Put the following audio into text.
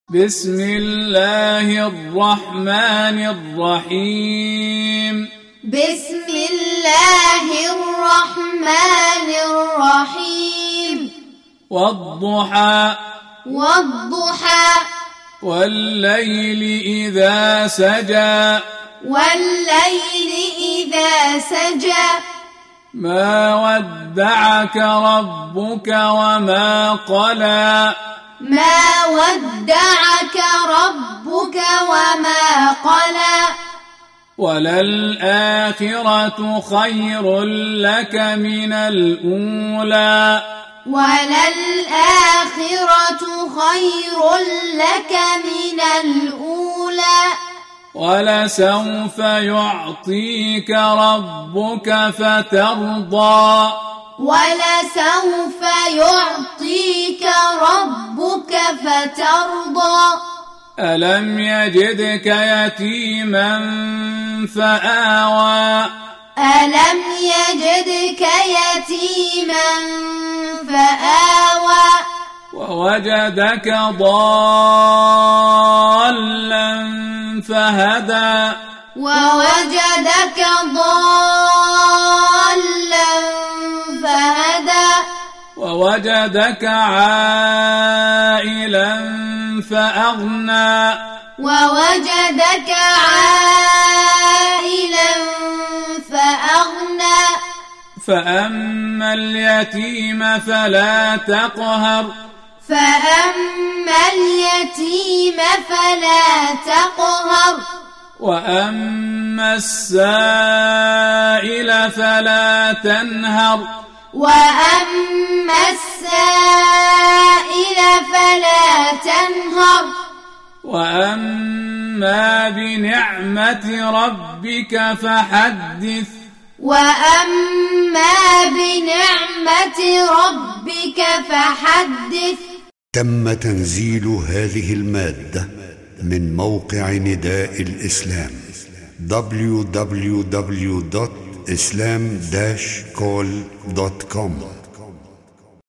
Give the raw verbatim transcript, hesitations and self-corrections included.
بسم الله الرحمن الرحيم بسم الله الرحمن الرحيم والضحى والضحى والليل إذا سجى والليل إذا سجى ما ودعك ربك وما قلى ما ودعك ربك وما قلى وللآخرة خير لك من الأولى وللآخرة خير لك من الأولى ولسوف يعطيك ربك فترضى ولسوف يعطيك ربك فترضى ألم يجدك يتيما فآوى ألم يجدك يتيما فآوى ووجدك ضالا فهدى ووجدك ضالا فهدى ووجدك عائلا فأغنى ووجدك عائلا فأغنى فأما اليتيم فلا تقهر فأما اليتيم فلا تقهر وأما السائل فلا تنهر وأما السائل فلا تنهر وأما بنعمة ربك فحدث وأما بنعمة ربك فحدث. تم تنزيل هذه المادة من موقع نداء الإسلام دبليو دبليو دبليو دوت إسلام داش كول دوت كوم.